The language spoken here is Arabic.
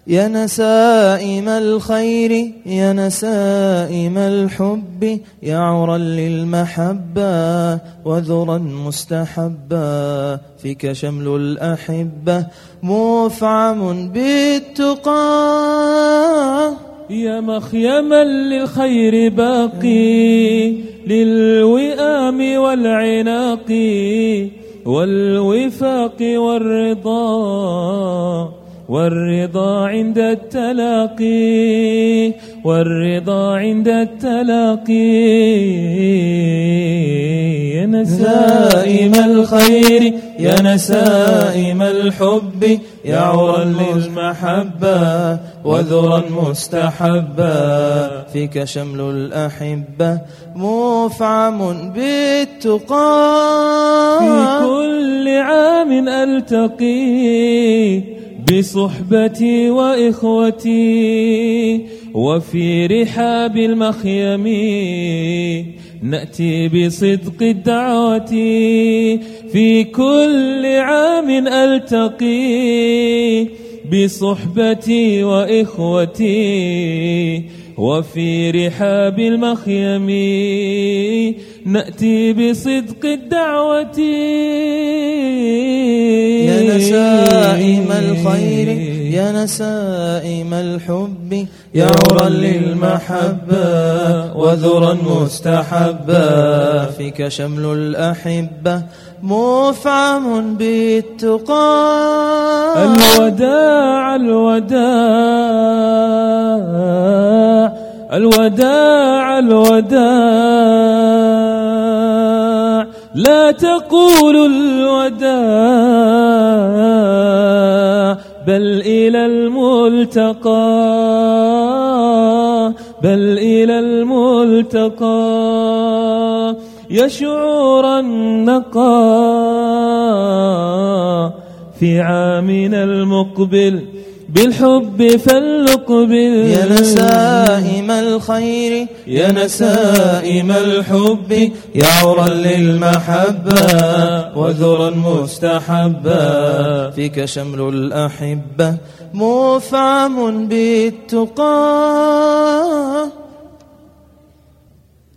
يا نسائم الخير يا نسائم الحب يا عرا للمحبة وذرا مستحبا فيك شمل الأحبة مفعم بالتقى يا مخيما للخير باقي للوئام والعناق والوفاق والرضا عند التلاقي يا نسائم الخير يا نسائم الحب يا عرا للمحبة وذرا مستحبا فيك شمل الأحبة مفعم بالتقى في كل عام ألتقي بصحبتي وإخوتي وفي رحاب المخيم نأتي بصدق الدعوة في كل عام ألتقي بصحبتي وإخوتي وفي رحاب المخيم نأتي بصدق الدعوة يا نسائم الخير يا نسائم الحب يا عرا للمحبة وذرا مستحبا فيك شمل الأحبة مفعم بالتقى الوداع الوداع الوداع الوداع لا تقولوا الوداع بل إلى الملتقى يا شعور النقى في عامنا المقبل بالحب فلنقبل يا نسائم الخير يا نسائم الحب يا عرا للمحبة وذرا مستحبا فيك شمل الأحبة مفعم بالتقى